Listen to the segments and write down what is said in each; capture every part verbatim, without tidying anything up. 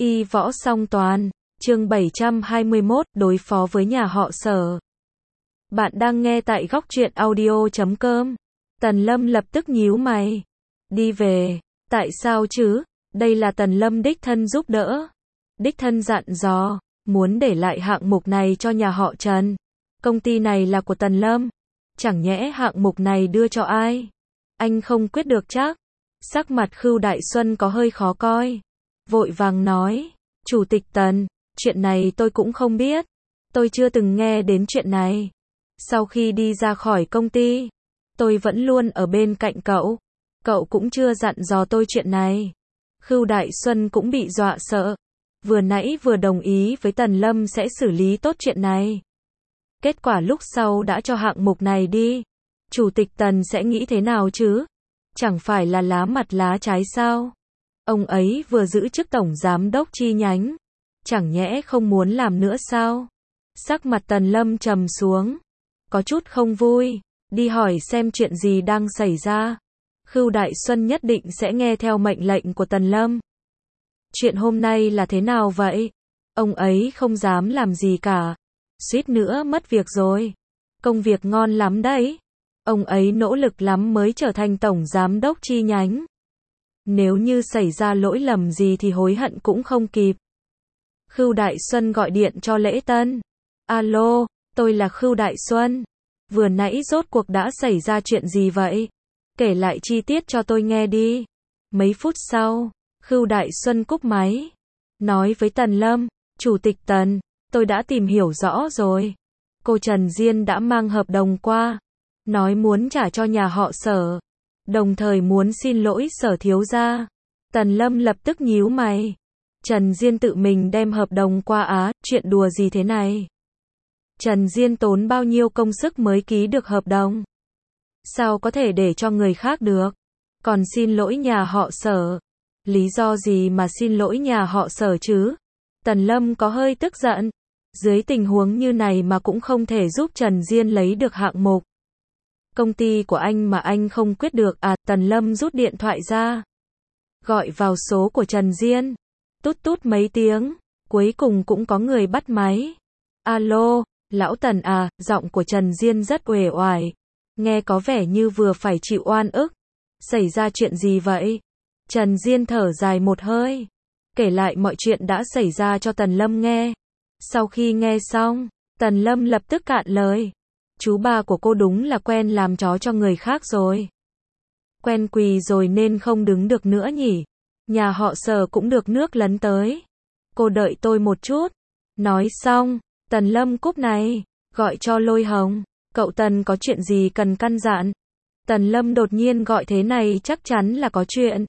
Y võ song toàn, chương bảy trăm hai mươi mốt, đối phó với nhà họ Sở. Bạn đang nghe tại góc truyện audio chấm com. Tần Lâm lập tức nhíu mày. Đi về, tại sao chứ? Đây là Tần Lâm đích thân giúp đỡ. Đích thân dặn dò, muốn để lại hạng mục này cho nhà họ Trần. Công ty này là của Tần Lâm. Chẳng nhẽ hạng mục này đưa cho ai? Anh không quyết được chắc. Sắc mặt Khưu Đại Xuân có hơi khó coi. Vội vàng nói, Chủ tịch Tần, chuyện này tôi cũng không biết. Tôi chưa từng nghe đến chuyện này. Sau khi đi ra khỏi công ty, tôi vẫn luôn ở bên cạnh cậu. Cậu cũng chưa dặn dò tôi chuyện này. Khưu Đại Xuân cũng bị dọa sợ. Vừa nãy vừa đồng ý với Tần Lâm sẽ xử lý tốt chuyện này. Kết quả lúc sau đã cho hạng mục này đi. Chủ tịch Tần sẽ nghĩ thế nào chứ? Chẳng phải là lá mặt lá trái sao? Ông ấy vừa giữ chức tổng giám đốc chi nhánh. Chẳng nhẽ không muốn làm nữa sao? Sắc mặt Tần Lâm trầm xuống. Có chút không vui. Đi hỏi xem chuyện gì đang xảy ra. Khưu Đại Xuân nhất định sẽ nghe theo mệnh lệnh của Tần Lâm. Chuyện hôm nay là thế nào vậy? Ông ấy không dám làm gì cả. Suýt nữa mất việc rồi. Công việc ngon lắm đấy. Ông ấy nỗ lực lắm mới trở thành tổng giám đốc chi nhánh. Nếu như xảy ra lỗi lầm gì thì hối hận cũng không kịp. Khưu Đại Xuân gọi điện cho Lễ Tân. Alo, tôi là Khưu Đại Xuân. Vừa nãy rốt cuộc đã xảy ra chuyện gì vậy? Kể lại chi tiết cho tôi nghe đi. Mấy phút sau, Khưu Đại Xuân cúp máy. Nói với Tần Lâm, Chủ tịch Tần, tôi đã tìm hiểu rõ rồi. Cô Trần Diên đã mang hợp đồng qua. Nói muốn trả cho nhà họ Sở. Đồng thời muốn xin lỗi Sở thiếu gia. Tần Lâm lập tức nhíu mày. Trần Diên tự mình đem hợp đồng qua á, chuyện đùa gì thế này? Trần Diên tốn bao nhiêu công sức mới ký được hợp đồng? Sao có thể để cho người khác được? Còn xin lỗi nhà họ Sở. Lý do gì mà xin lỗi nhà họ Sở chứ? Tần Lâm có hơi tức giận. Dưới tình huống như này mà cũng không thể giúp Trần Diên lấy được hạng mục. Công ty của anh mà anh không quyết được à? Tần Lâm rút điện thoại ra. Gọi vào số của Trần Diên. Tút tút mấy tiếng. Cuối cùng cũng có người bắt máy. Alo, lão Tần à? Giọng của Trần Diên rất uể oải. Nghe có vẻ như vừa phải chịu oan ức. Xảy ra chuyện gì vậy? Trần Diên thở dài một hơi. Kể lại mọi chuyện đã xảy ra cho Tần Lâm nghe. Sau khi nghe xong, Tần Lâm lập tức cạn lời. Chú ba của cô đúng là quen làm chó cho người khác rồi. Quen quỳ rồi nên không đứng được nữa nhỉ. Nhà họ Sở cũng được nước lấn tới. Cô đợi tôi một chút. Nói xong, Tần Lâm cúp này. Gọi cho Lôi Hồng. Cậu Tần có chuyện gì cần căn dặn? Tần Lâm đột nhiên gọi thế này chắc chắn là có chuyện.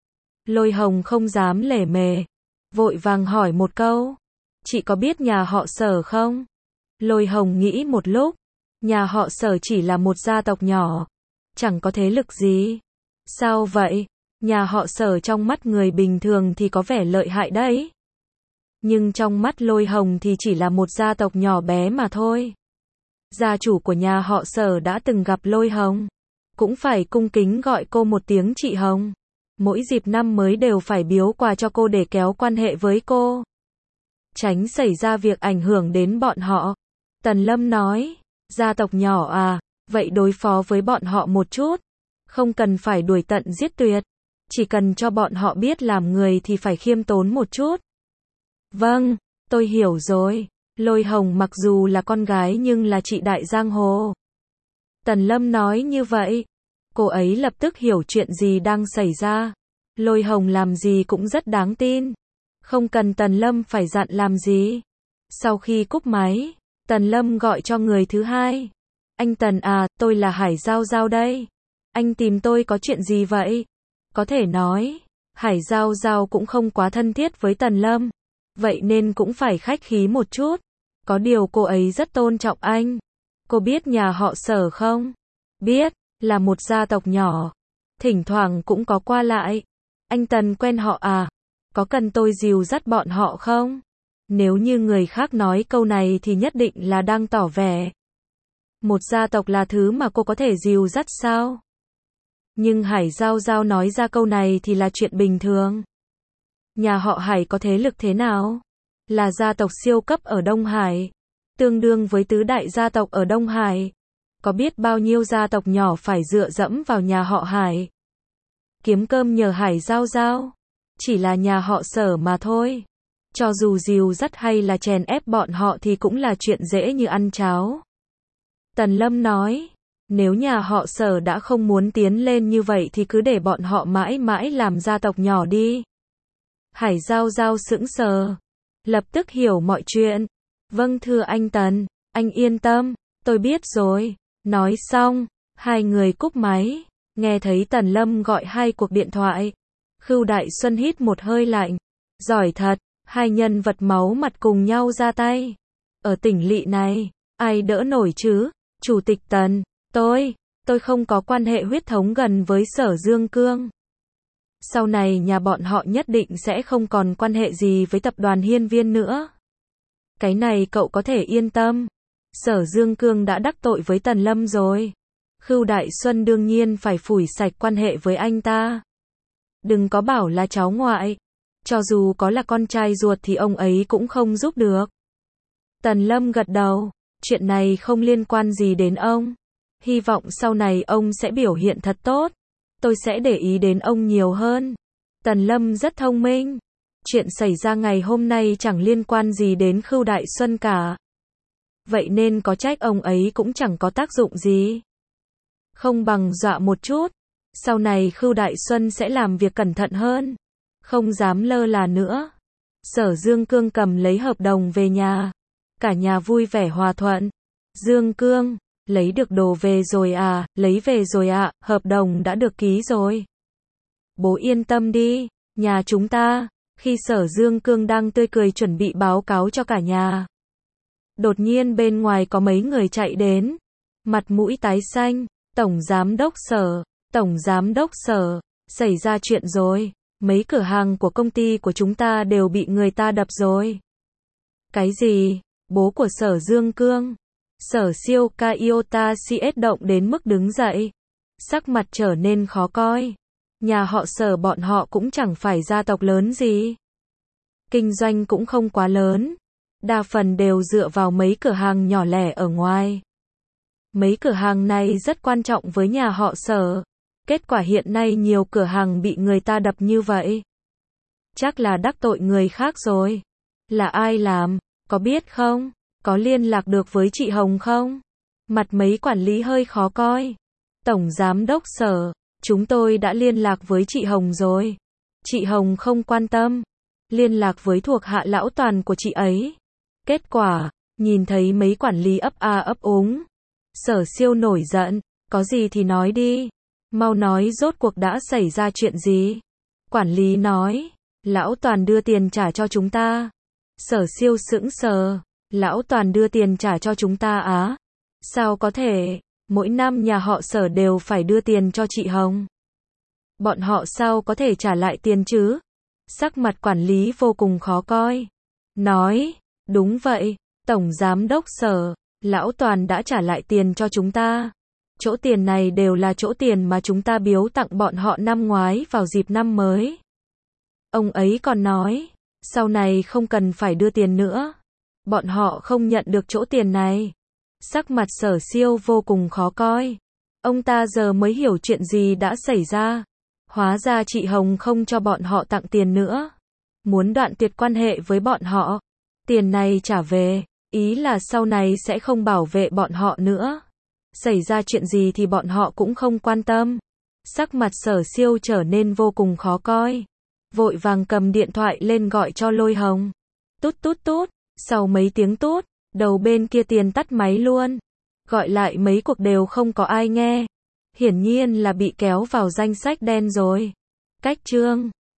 Lôi Hồng không dám lề mề. Vội vàng hỏi một câu. Chị có biết nhà họ Sở không? Lôi Hồng nghĩ một lúc. Nhà họ Sở chỉ là một gia tộc nhỏ. Chẳng có thế lực gì. Sao vậy? Nhà họ Sở trong mắt người bình thường thì có vẻ lợi hại đấy. Nhưng trong mắt Lôi Hồng thì chỉ là một gia tộc nhỏ bé mà thôi. Gia chủ của nhà họ Sở đã từng gặp Lôi Hồng. Cũng phải cung kính gọi cô một tiếng chị Hồng. Mỗi dịp năm mới đều phải biếu quà cho cô để kéo quan hệ với cô. Tránh xảy ra việc ảnh hưởng đến bọn họ. Tần Lâm nói, gia tộc nhỏ à, vậy đối phó với bọn họ một chút. Không cần phải đuổi tận giết tuyệt. Chỉ cần cho bọn họ biết làm người thì phải khiêm tốn một chút. Vâng, tôi hiểu rồi. Lôi Hồng mặc dù là con gái nhưng là chị đại giang hồ. Tần Lâm nói như vậy. Cô ấy lập tức hiểu chuyện gì đang xảy ra. Lôi Hồng làm gì cũng rất đáng tin. Không cần Tần Lâm phải dặn làm gì. Sau khi cúp máy, Tần Lâm gọi cho người thứ hai. Anh Tần à, tôi là Hải Giao Giao đây. Anh tìm tôi có chuyện gì vậy? Có thể nói, Hải Giao Giao cũng không quá thân thiết với Tần Lâm. Vậy nên cũng phải khách khí một chút. Có điều cô ấy rất tôn trọng anh. Cô biết nhà họ Sở không? Biết, là một gia tộc nhỏ. Thỉnh thoảng cũng có qua lại. Anh Tần quen họ à? Có cần tôi dìu dắt bọn họ không? Nếu như người khác nói câu này thì nhất định là đang tỏ vẻ. Một gia tộc là thứ mà cô có thể dìu dắt sao? Nhưng Hải Giao Giao nói ra câu này thì là chuyện bình thường. nhà họ Hải có thế lực thế nào? Là gia tộc siêu cấp ở Đông Hải, tương đương với tứ đại gia tộc ở Đông Hải. Có biết bao nhiêu gia tộc nhỏ phải dựa dẫm vào nhà họ Hải. Kiếm cơm nhờ Hải Giao Giao. Chỉ là nhà họ Sở mà thôi. Cho dù dìu dắt hay là chèn ép bọn họ thì cũng là chuyện dễ như ăn cháo. Tần Lâm nói, nếu nhà họ Sở đã không muốn tiến lên như vậy thì cứ để bọn họ mãi mãi làm gia tộc nhỏ đi. Hải Giao Giao sững sờ, lập tức hiểu mọi chuyện. Vâng thưa anh Tần, anh yên tâm, tôi biết rồi. Nói xong, hai người cúp máy, nghe thấy Tần Lâm gọi hai cuộc điện thoại. Khưu Đại Xuân hít một hơi lạnh, giỏi thật, hai nhân vật máu mặt cùng nhau ra tay. Ở tỉnh lỵ này, ai đỡ nổi chứ? Chủ tịch Tần, tôi, tôi không có quan hệ huyết thống gần với Sở Dương Cương. Sau này nhà bọn họ nhất định sẽ không còn quan hệ gì với tập đoàn Hiên Viên nữa. Cái này cậu có thể yên tâm. Sở Dương Cương đã đắc tội với Tần Lâm rồi. Khưu Đại Xuân đương nhiên phải phủi sạch quan hệ với anh ta. Đừng có bảo là cháu ngoại. Cho dù có là con trai ruột thì ông ấy cũng không giúp được. Tần Lâm gật đầu. Chuyện này không liên quan gì đến ông. Hy vọng sau này ông sẽ biểu hiện thật tốt. Tôi sẽ để ý đến ông nhiều hơn. Tần Lâm rất thông minh. Chuyện xảy ra ngày hôm nay chẳng liên quan gì đến Khưu Đại Xuân cả. Vậy nên có trách ông ấy cũng chẳng có tác dụng gì. Không bằng dọa một chút. Sau này Khưu Đại Xuân sẽ làm việc cẩn thận hơn. Không dám lơ là nữa. Sở Dương Cương cầm lấy hợp đồng về nhà. Cả nhà vui vẻ hòa thuận. Dương Cương, lấy được đồ về rồi à? Lấy về rồi ạ, à, hợp đồng đã được ký rồi. Bố yên tâm đi, nhà chúng ta. Khi Sở Dương Cương đang tươi cười chuẩn bị báo cáo cho cả nhà. Đột nhiên bên ngoài có mấy người chạy đến. Mặt mũi tái xanh. Tổng Giám đốc Sở, Tổng Giám đốc Sở, xảy ra chuyện rồi. Mấy cửa hàng của công ty của chúng ta đều bị người ta đập rồi. Cái gì? Bố của Sở Dương Cương. Sở Siêu Kaiota xê ét động đến mức đứng dậy. Sắc mặt trở nên khó coi. Nhà họ Sở bọn họ cũng chẳng phải gia tộc lớn gì. Kinh doanh cũng không quá lớn. Đa phần đều dựa vào mấy cửa hàng nhỏ lẻ ở ngoài. Mấy cửa hàng này rất quan trọng với nhà họ Sở. Kết quả hiện nay nhiều cửa hàng bị người ta đập như vậy. Chắc là đắc tội người khác rồi. Là ai làm? Có biết không? Có liên lạc được với chị Hồng không? Mặt mấy quản lý hơi khó coi. Tổng Giám đốc Sở, chúng tôi đã liên lạc với chị Hồng rồi. Chị Hồng không quan tâm. Liên lạc với thuộc hạ lão Toàn của chị ấy. Kết quả, nhìn thấy mấy quản lý ấp a ấp úng. Sở Siêu nổi giận, có gì thì nói đi. Mau nói rốt cuộc đã xảy ra chuyện gì. Quản lý nói, lão Toàn đưa tiền trả cho chúng ta. Sở Siêu sững sờ, lão Toàn đưa tiền trả cho chúng ta á? Sao có thể, mỗi năm nhà họ Sở đều phải đưa tiền cho chị Hồng. Bọn họ sao có thể trả lại tiền chứ? Sắc mặt quản lý vô cùng khó coi. Nói, đúng vậy, Tổng Giám đốc Sở, lão Toàn đã trả lại tiền cho chúng ta. Chỗ tiền này đều là chỗ tiền mà chúng ta biếu tặng bọn họ năm ngoái vào dịp năm mới. Ông ấy còn nói, sau này không cần phải đưa tiền nữa. Bọn họ không nhận được chỗ tiền này. Sắc mặt Sở Siêu vô cùng khó coi. Ông ta giờ mới hiểu chuyện gì đã xảy ra. Hóa ra chị Hồng không cho bọn họ tặng tiền nữa. Muốn đoạn tuyệt quan hệ với bọn họ. Tiền này trả về, ý là sau này sẽ không bảo vệ bọn họ nữa. Xảy ra chuyện gì thì bọn họ cũng không quan tâm. Sắc mặt Sở Siêu trở nên vô cùng khó coi. Vội vàng cầm điện thoại lên gọi cho Lôi Hồng. Tút tút tút, sau mấy tiếng tút, đầu bên kia tiền tắt máy luôn. Gọi lại mấy cuộc đều không có ai nghe. Hiển nhiên là bị kéo vào danh sách đen rồi. Cách chương